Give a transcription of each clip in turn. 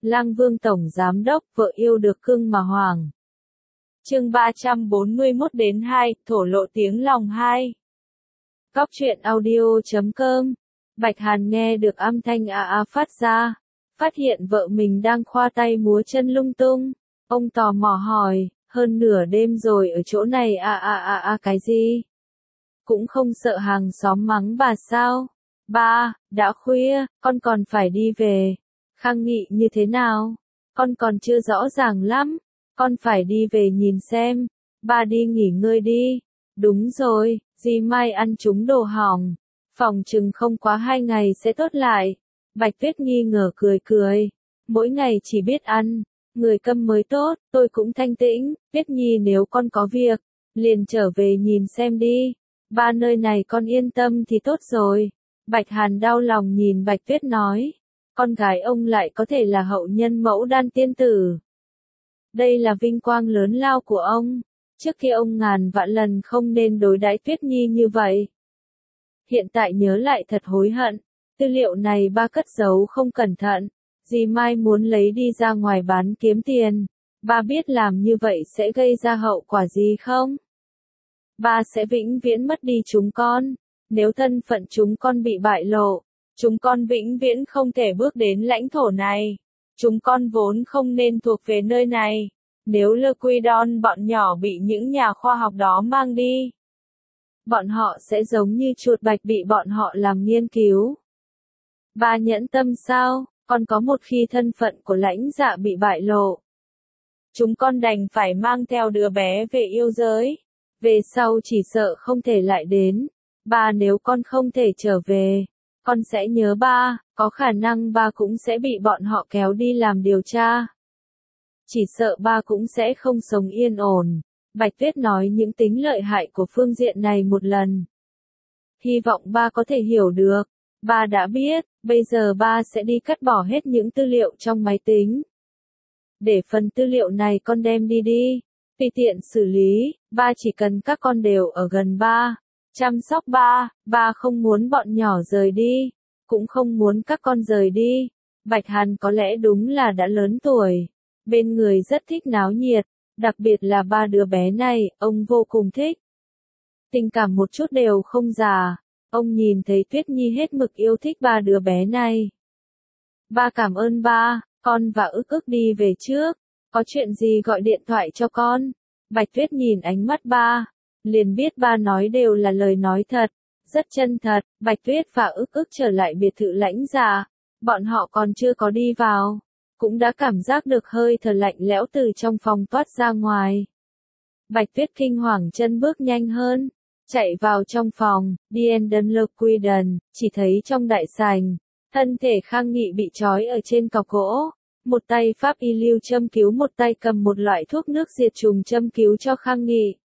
Lang Vương Tổng Giám Đốc, vợ yêu được cưng mà hoàng. Chương 341-2, thổ lộ tiếng lòng 2. Góc truyện audio.com. Bạch Hàn nghe được âm thanh phát ra, phát hiện vợ mình đang khoa tay múa chân lung tung. Ông tò mò hỏi, hơn nửa đêm rồi ở chỗ này cái gì? Cũng không sợ hàng xóm mắng bà sao? Ba, đã khuya, con còn phải đi về. Khang Nghị như thế nào? Con còn chưa rõ ràng lắm. Con phải đi về nhìn xem. Ba đi nghỉ ngơi đi. Đúng rồi, dì mai ăn trúng đồ hỏng. Phòng chừng không quá 2 ngày sẽ tốt lại. Bạch Tuyết nghi ngờ cười cười. Mỗi ngày chỉ biết ăn. Người câm mới tốt, tôi cũng thanh tĩnh. Tuyết Nhi nếu con có việc, liền trở về nhìn xem đi. Ba nơi này con yên tâm thì tốt rồi. Bạch Hàn đau lòng nhìn Bạch Tuyết nói. Con gái ông lại có thể là hậu nhân mẫu đan tiên tử. Đây là vinh quang lớn lao của ông. Trước kia ông ngàn vạn lần không nên đối đãi Tuyết Nhi như vậy. Hiện tại nhớ lại thật hối hận. Tư liệu này ba cất giấu không cẩn thận. Dì Mai muốn lấy đi ra ngoài bán kiếm tiền. Ba biết làm như vậy sẽ gây ra hậu quả gì không? Ba sẽ vĩnh viễn mất đi chúng con. Nếu thân phận chúng con bị bại lộ, chúng con vĩnh viễn không thể bước đến lãnh thổ này. Chúng con vốn không nên thuộc về nơi này. Nếu Le Quidon bọn nhỏ bị những nhà khoa học đó mang đi, bọn họ sẽ giống như chuột bạch bị bọn họ làm nghiên cứu. Ba nhẫn tâm sao? Còn có một khi thân phận của lãnh dạ bị bại lộ, chúng con đành phải mang theo đứa bé về yêu giới. Về sau chỉ sợ không thể lại đến. Ba nếu con không thể trở về, con sẽ nhớ ba, có khả năng ba cũng sẽ bị bọn họ kéo đi làm điều tra. Chỉ sợ ba cũng sẽ không sống yên ổn. Bạch Tuyết nói những tính lợi hại của phương diện này một lần. Hy vọng ba có thể hiểu được. Ba đã biết, bây giờ ba sẽ đi cắt bỏ hết những tư liệu trong máy tính. Để phần tư liệu này con đem đi đi. Tùy tiện xử lý, ba chỉ cần các con đều ở gần ba. Chăm sóc ba, ba không muốn bọn nhỏ rời đi. Cũng không muốn các con rời đi. Bạch Hàn có lẽ đúng là đã lớn tuổi. Bên người rất thích náo nhiệt. Đặc biệt là ba đứa bé này, ông vô cùng thích. Tình cảm một chút đều không già. Ông nhìn thấy Tuyết Nhi hết mực yêu thích ba đứa bé này. Ba cảm ơn ba, con và ức đi về trước. Có chuyện gì gọi điện thoại cho con. Bạch Tuyết nhìn ánh mắt ba, liền biết ba nói đều là lời nói thật, rất chân thật. Bạch Tuyết và ức trở lại biệt thự lãnh dạ. Bọn họ còn chưa có đi vào, cũng đã cảm giác được hơi thở lạnh lẽo từ trong phòng toát ra ngoài. Bạch Tuyết kinh hoàng chân bước nhanh hơn, chạy vào trong phòng. Diendon Le Quidon chỉ thấy trong đại sảnh, thân thể Khang Nghị bị trói ở trên cọc gỗ. Một tay pháp y lưu châm cứu, một tay cầm một loại thuốc nước diệt trùng châm cứu cho Khang Nghị.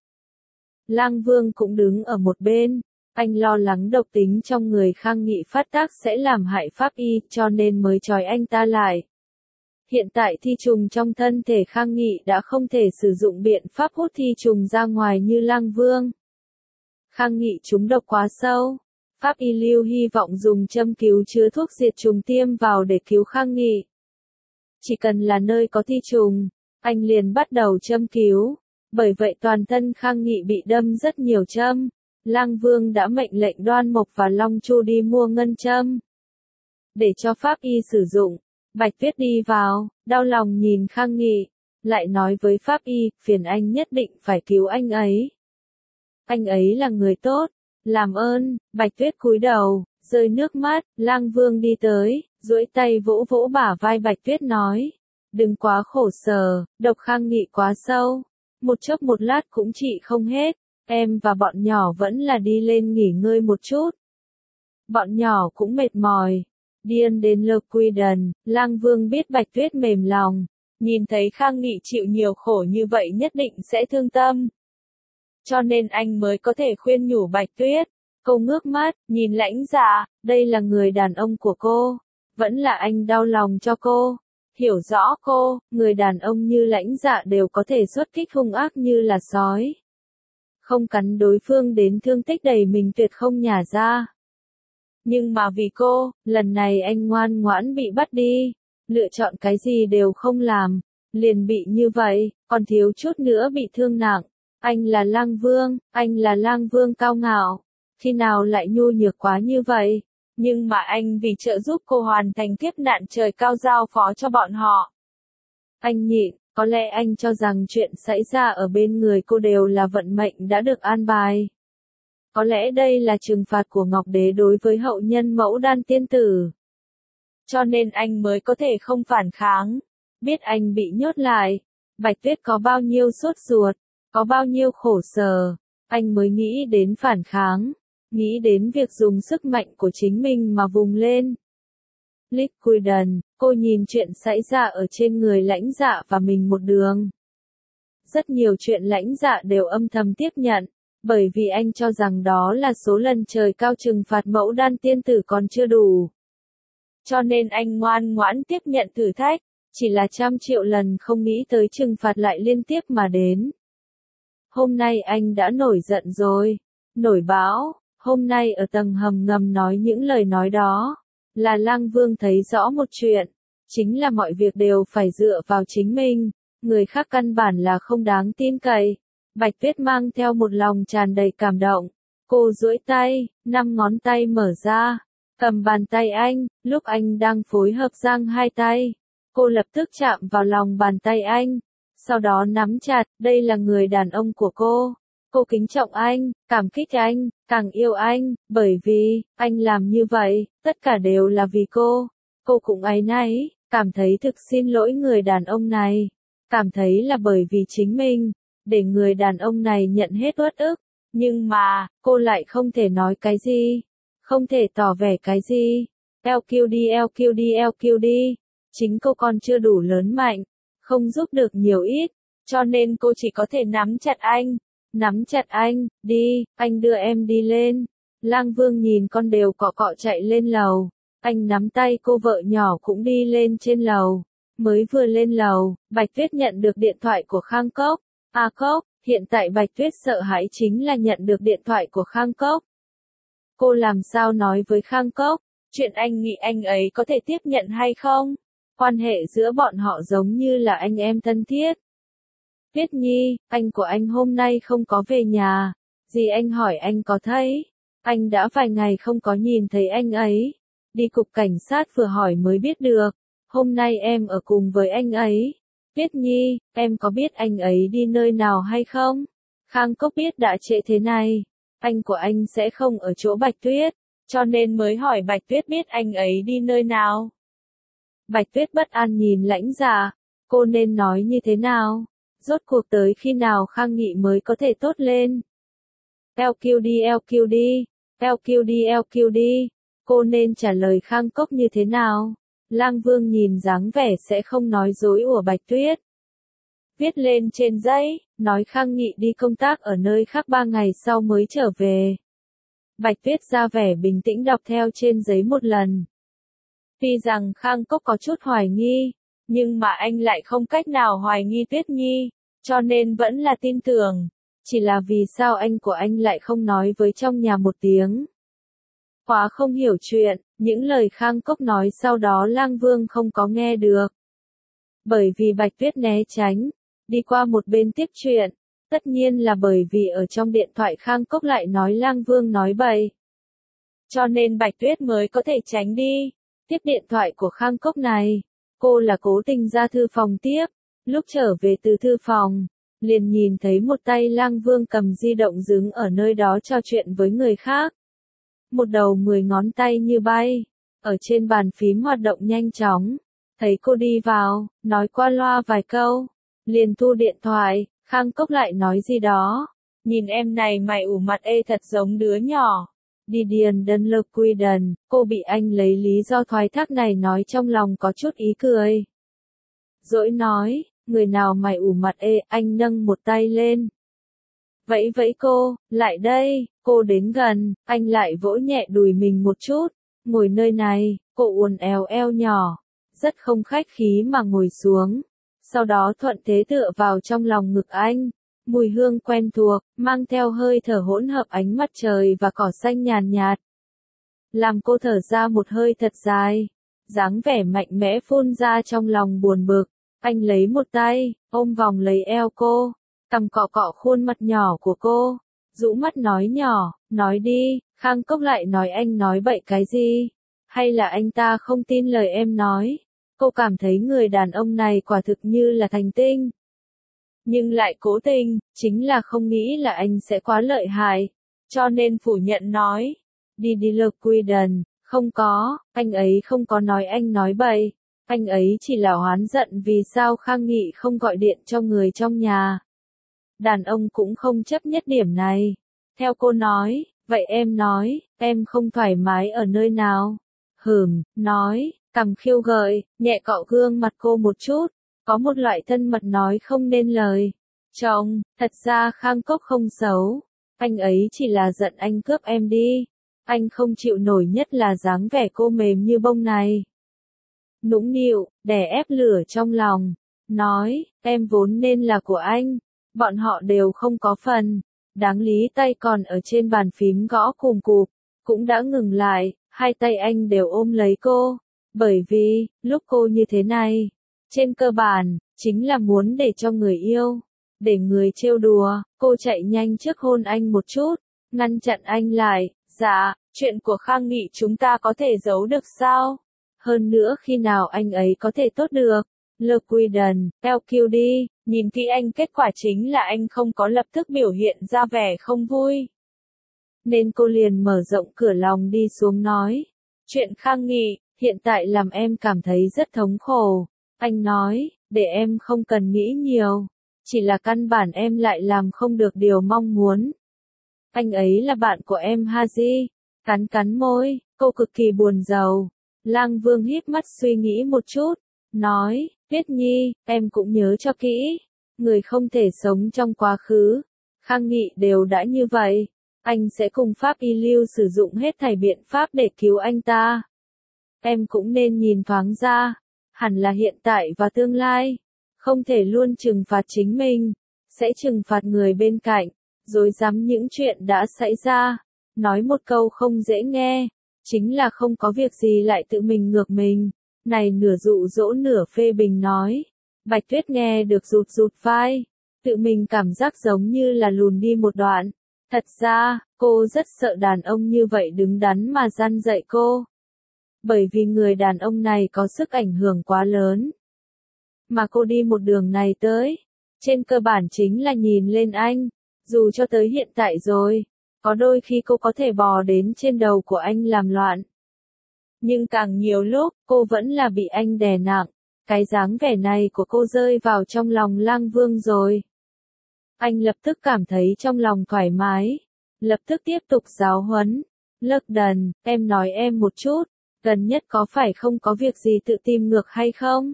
Lang Vương cũng đứng ở một bên. Anh lo lắng độc tính trong người Khang Nghị phát tác sẽ làm hại pháp y, cho nên mới trói anh ta lại. Hiện tại thi trùng trong thân thể Khang Nghị đã không thể sử dụng biện pháp hút thi trùng ra ngoài như Lang Vương. Khang Nghị trúng độc quá sâu. Pháp y lưu hy vọng dùng châm cứu chứa thuốc diệt trùng tiêm vào để cứu Khang Nghị. Chỉ cần là nơi có thi trùng, anh liền bắt đầu châm cứu. Bởi vậy toàn thân Khang Nghị bị đâm rất nhiều châm. Lang Vương đã mệnh lệnh Đoan Mộc và Long Chu đi mua ngân châm, để cho pháp y sử dụng. Bạch Tuyết đi vào, đau lòng nhìn Khang Nghị, lại nói với pháp y, phiền anh nhất định phải cứu anh ấy. Anh ấy là người tốt, làm ơn. Bạch Tuyết cúi đầu, rơi nước mắt. Lang Vương đi tới, duỗi tay vỗ vỗ bả vai Bạch Tuyết nói, đừng quá khổ sở, độc Khang Nghị quá sâu, một chốc một lát cũng trị không hết. Em và bọn nhỏ vẫn là đi lên nghỉ ngơi một chút. Bọn nhỏ cũng mệt mỏi. Điên đến Le Quidon, Lang Vương biết Bạch Tuyết mềm lòng, nhìn thấy Khang Nghị chịu nhiều khổ như vậy nhất định sẽ thương tâm. Cho nên anh mới có thể khuyên nhủ Bạch Tuyết. Cô ngước mắt, nhìn lãnh dạ, đây là người đàn ông của cô. Vẫn là anh đau lòng cho cô. Hiểu rõ cô, người đàn ông như lãnh dạ đều có thể xuất kích hung ác như là sói. Không cắn đối phương đến thương tích đầy mình tuyệt không nhả ra. Nhưng mà vì cô, lần này anh ngoan ngoãn bị bắt đi. lựa chọn cái gì đều không làm, liền bị như vậy, còn thiếu chút nữa bị thương nặng. Anh là Lang Vương cao ngạo, khi nào lại nhu nhược quá như vậy? Nhưng mà anh vì trợ giúp cô hoàn thành kiếp nạn trời cao giao phó cho bọn họ. Anh nhịn, có lẽ anh cho rằng chuyện xảy ra ở bên người cô đều là vận mệnh đã được an bài. Có lẽ đây là trừng phạt của Ngọc Đế đối với hậu nhân Mẫu Đan tiên tử. Cho nên anh mới có thể không phản kháng. Biết anh bị nhốt lại, Bạch Tuyết có bao nhiêu sốt ruột, có bao nhiêu khổ sở, anh mới nghĩ đến phản kháng, nghĩ đến việc dùng sức mạnh của chính mình mà vùng lên. Liquidon, cô nhìn chuyện xảy ra ở trên người Lãnh Dạ và mình một đường. Rất nhiều chuyện Lãnh Dạ đều âm thầm tiếp nhận, bởi vì anh cho rằng đó là số lần trời cao trừng phạt Mẫu Đan tiên tử còn chưa đủ. Cho nên anh ngoan ngoãn tiếp nhận thử thách, chỉ là 100.000.000 lần không nghĩ tới trừng phạt lại liên tiếp mà đến. Hôm nay anh đã nổi giận rồi, nổi bão, hôm nay ở tầng hầm ngầm nói những lời nói đó, là Lang Vương thấy rõ một chuyện, chính là mọi việc đều phải dựa vào chính mình, người khác căn bản là không đáng tin cậy. Bạch Tuyết mang theo một lòng tràn đầy cảm động, cô duỗi tay, 5 ngón tay mở ra, cầm bàn tay anh, lúc anh đang phối hợp giang hai tay, cô lập tức chạm vào lòng bàn tay anh, sau đó nắm chặt, đây là người đàn ông của cô. Cô kính trọng anh, cảm kích anh, càng yêu anh, bởi vì, anh làm như vậy, tất cả đều là vì cô. Cô cũng áy náy, cảm thấy thực xin lỗi người đàn ông này, cảm thấy là bởi vì chính mình, để người đàn ông này nhận hết uất ức. Nhưng mà, cô lại không thể nói cái gì, không thể tỏ vẻ cái gì. LQD, chính cô còn chưa đủ lớn mạnh, không giúp được nhiều ít, cho nên cô chỉ có thể nắm chặt anh, đi, anh đưa em đi lên. Lang Vương nhìn con đều cọ cọ chạy lên lầu, anh nắm tay cô vợ nhỏ cũng đi lên trên lầu. Mới vừa lên lầu, Bạch Tuyết nhận được điện thoại của Khang Cốc. Cốc, hiện tại Bạch Tuyết sợ hãi chính là nhận được điện thoại của Khang Cốc. Cô làm sao nói với Khang Cốc, chuyện anh nghĩ anh ấy có thể tiếp nhận hay không? Quan hệ giữa bọn họ giống như là anh em thân thiết. Tuyết Nhi, anh của anh hôm nay không có về nhà. Dì anh hỏi anh có thấy. Anh đã vài ngày không có nhìn thấy anh ấy. Đi cục cảnh sát vừa hỏi mới biết được. Hôm nay em ở cùng với anh ấy. Tuyết Nhi, em có biết anh ấy đi nơi nào hay không? Khang Cốc biết đã trễ thế này. Anh của anh sẽ không ở chỗ Bạch Tuyết. Cho nên mới hỏi Bạch Tuyết biết anh ấy đi nơi nào. Bạch Tuyết bất an nhìn Lãnh Dạ. Cô nên nói như thế nào? Rốt cuộc tới khi nào Khang Nghị mới có thể tốt lên? LQD. Cô nên trả lời Khang Cốc như thế nào? Lang Vương nhìn dáng vẻ sẽ không nói dối của Bạch Tuyết. Viết lên trên giấy, nói Khang Nghị đi công tác ở nơi khác 3 ngày sau mới trở về. Bạch Tuyết ra vẻ bình tĩnh đọc theo trên giấy một lần. Tuy rằng Khang Cốc có chút hoài nghi, nhưng mà anh lại không cách nào hoài nghi Tuyết Nhi, cho nên vẫn là tin tưởng. Chỉ là vì sao anh của anh lại không nói với trong nhà một tiếng. Quá không hiểu chuyện, những lời Khang Cốc nói sau đó Lang Vương không có nghe được. Bởi vì Bạch Tuyết né tránh, đi qua một bên tiếp chuyện, tất nhiên là bởi vì ở trong điện thoại Khang Cốc lại nói Lang Vương nói bậy. Cho nên Bạch Tuyết mới có thể tránh đi, tiếp điện thoại của Khang Cốc này. Cô là cố tình ra thư phòng tiếp, lúc trở về từ thư phòng, liền nhìn thấy một tay Lang Vương cầm di động đứng ở nơi đó trò chuyện với người khác. Một đầu 10 ngón tay như bay, ở trên bàn phím hoạt động nhanh chóng. Thấy cô đi vào, nói qua loa vài câu, liền thu điện thoại. Khang Cốc lại nói gì đó. Nhìn em này mày ủ mặt thật giống đứa nhỏ. Didion Dunlop-Quidden, cô bị anh lấy lý do thoái thác này nói trong lòng có chút ý cười. Dỗi nói, người nào mày ủ mặt anh nâng một tay lên. Vẫy vẫy cô, lại đây, cô đến gần, anh lại vỗ nhẹ đùi mình một chút. Ngồi nơi này, cô uốn éo eo nhỏ, rất không khách khí mà ngồi xuống. Sau đó thuận thế tựa vào trong lòng ngực anh. Mùi hương quen thuộc, mang theo hơi thở hỗn hợp ánh mặt trời và cỏ xanh nhàn nhạt. Làm cô thở ra một hơi thật dài. dáng vẻ mạnh mẽ phun ra trong lòng buồn bực. Anh lấy một tay, ôm vòng lấy eo cô, cằm cọ cọ khuôn mặt nhỏ của cô, rũ mắt nói nhỏ, nói đi, Khang Cốc lại nói anh nói bậy cái gì? Hay là anh ta không tin lời em nói? Cô cảm thấy người đàn ông này quả thực như là thành tinh. Nhưng lại cố tình, chính là không nghĩ là anh sẽ quá lợi hại. Cho nên phủ nhận nói. Didier Quiden, không có, anh ấy không có nói anh nói bậy. Anh ấy chỉ là oán giận vì sao Khang Nghị không gọi điện cho người trong nhà. Đàn ông cũng không chấp nhất điểm này. Theo cô nói, vậy em nói, em không thoải mái ở nơi nào? Nói, cằm khiêu gợi, nhẹ cọ gương mặt cô một chút, có một loại thân mật nói không nên lời. Chồng, thật ra Khang Cốc không xấu, anh ấy chỉ là giận anh cướp em đi. Anh không chịu nổi nhất là dáng vẻ cô mềm như bông này. Nũng nịu, đè ép lửa trong lòng, nói, em vốn nên là của anh, bọn họ đều không có phần. Đáng lý tay còn ở trên bàn phím gõ cùm cụp, cũng đã ngừng lại, hai tay anh đều ôm lấy cô, bởi vì, lúc cô như thế này, trên cơ bản, chính là muốn để cho người yêu, để người trêu đùa, cô chạy nhanh trước hôn anh một chút, ngăn chặn anh lại, dạ, chuyện của Khang Nghị chúng ta có thể giấu được sao? Hơn nữa khi nào anh ấy có thể tốt được? Le Quiden, LQD, nhìn kỹ anh kết quả chính là anh không có lập tức biểu hiện ra vẻ không vui. Nên cô liền mở rộng cửa lòng đi xuống nói. Chuyện Khang Nghị, hiện tại làm em cảm thấy rất thống khổ. Anh nói, để em không cần nghĩ nhiều. Chỉ là căn bản em lại làm không được điều mong muốn. Anh ấy là bạn của em Haji. Cắn cắn môi, cô cực kỳ buồn rầu. Lang Vương híp mắt suy nghĩ một chút. Nói, Tuyết Nhi, em cũng nhớ cho kỹ. Người không thể sống trong quá khứ. Khang Nghị đều đã như vậy. Anh sẽ cùng Pháp Y Lưu sử dụng hết thảy biện pháp để cứu anh ta. Em cũng nên nhìn thoáng ra. Hẳn là hiện tại và tương lai. Không thể luôn trừng phạt chính mình. Sẽ trừng phạt người bên cạnh. Rồi dám những chuyện đã xảy ra. Nói một câu không dễ nghe. Chính là không có việc gì lại tự mình ngược mình. Này nửa dụ dỗ nửa phê bình nói. Bạch Tuyết nghe được rụt rụt vai. Tự mình cảm giác giống như là lùn đi một đoạn. Thật ra, cô rất sợ đàn ông như vậy đứng đắn mà răn dạy cô. Bởi vì người đàn ông này có sức ảnh hưởng quá lớn. Mà cô đi một đường này tới. Trên cơ bản chính là nhìn lên anh. Dù cho tới hiện tại rồi. Có đôi khi cô có thể bò đến trên đầu của anh làm loạn. Nhưng càng nhiều lúc, cô vẫn là bị anh đè nặng. Cái dáng vẻ này của cô rơi vào trong lòng Lang Vương rồi. Anh lập tức cảm thấy trong lòng thoải mái. Lập tức tiếp tục giáo huấn. Lấc đần, em nói em một chút. Gần nhất có phải không có việc gì tự tìm ngược hay không?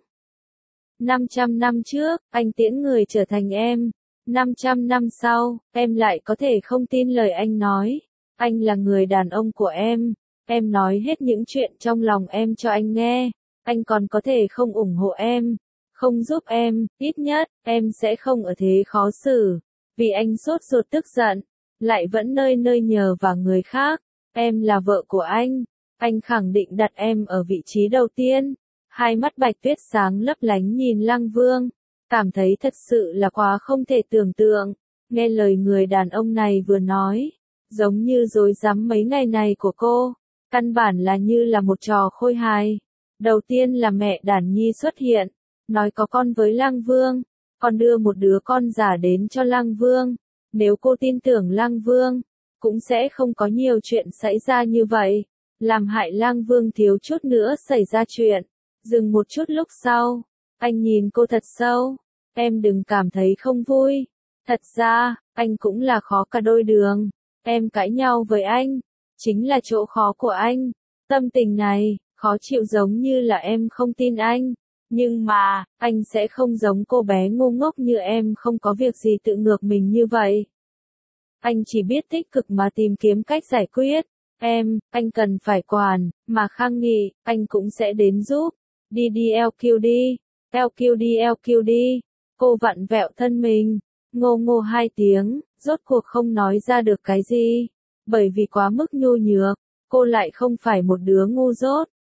500 năm trước, anh tiễn người trở thành em. 500 năm sau, em lại có thể không tin lời anh nói. Anh là người đàn ông của em. Em nói hết những chuyện trong lòng em cho anh nghe. Anh còn có thể không ủng hộ em. Không giúp em, ít nhất, em sẽ không ở thế khó xử. Vì anh sốt ruột tức giận. Lại vẫn nơi nơi nhờ vào người khác. Em là vợ của anh. Anh khẳng định đặt em ở vị trí đầu tiên. Hai mắt Bạch Tuyết sáng lấp lánh nhìn Lang Vương. Cảm thấy thật sự là quá không thể tưởng tượng. Nghe lời người đàn ông này vừa nói. Giống như dối rắm mấy ngày này của cô. Căn bản là như là một trò khôi hài. Đầu tiên là mẹ Đản Nhi xuất hiện. Nói có con với Lang Vương. Còn đưa một đứa con giả đến cho Lang Vương. Nếu cô tin tưởng Lang Vương. Cũng sẽ không có nhiều chuyện xảy ra như vậy. Làm hại Lang Vương thiếu chút nữa xảy ra chuyện. Dừng một chút lúc sau. Anh nhìn cô thật sâu. Em đừng cảm thấy không vui. Thật ra, anh cũng là khó cả đôi đường. Em cãi nhau với anh. Chính là chỗ khó của anh. Tâm tình này, khó chịu giống như là em không tin anh. Nhưng mà, anh sẽ không giống cô bé ngu ngốc như em không có việc gì tự ngược mình như vậy. Anh chỉ biết tích cực mà tìm kiếm cách giải quyết. Anh cần phải quản, mà Khang Nghị, anh cũng sẽ đến giúp. Đi đi LQD, LQD LQD. Cô vặn vẹo thân mình, ngô ngô hai tiếng, rốt cuộc không nói ra được cái gì. Bởi vì quá mức nhu nhược, cô lại không phải một đứa ngu dốt.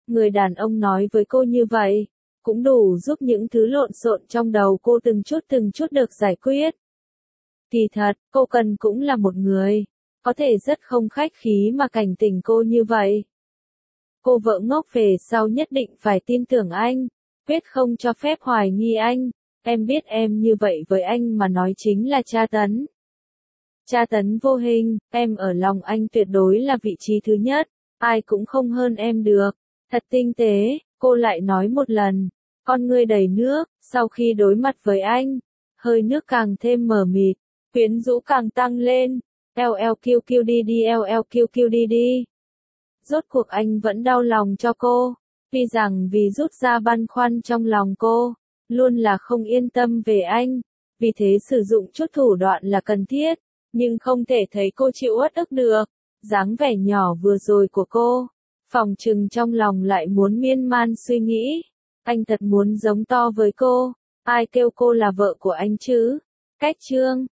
Người đàn ông nói với cô như vậy, cũng đủ giúp những thứ lộn xộn trong đầu cô từng chút được giải quyết. Kỳ thật, cô cần cũng là một người, có thể rất không khách khí mà cảnh tỉnh cô như vậy. Cô vợ ngốc về sau nhất định phải tin tưởng anh, quyết không cho phép hoài nghi anh. Em biết em như vậy với anh mà nói chính là tra tấn. Tra tấn vô hình, em ở lòng anh tuyệt đối là vị trí thứ nhất, ai cũng không hơn em được. Thật tinh tế, cô lại nói một lần, con ngươi đầy nước, sau khi đối mặt với anh, hơi nước càng thêm mờ mịt, quyến rũ càng tăng lên, LLQQDD. Rốt cuộc anh vẫn đau lòng cho cô, tuy rằng vì rút ra băn khoăn trong lòng cô, luôn là không yên tâm về anh, vì thế sử dụng chút thủ đoạn là cần thiết, nhưng không thể thấy cô chịu uất ức được. Dáng vẻ nhỏ vừa rồi của cô, phòng trừng trong lòng lại muốn miên man suy nghĩ, anh thật muốn giống to với cô, ai kêu cô là vợ của anh chứ. Cách chương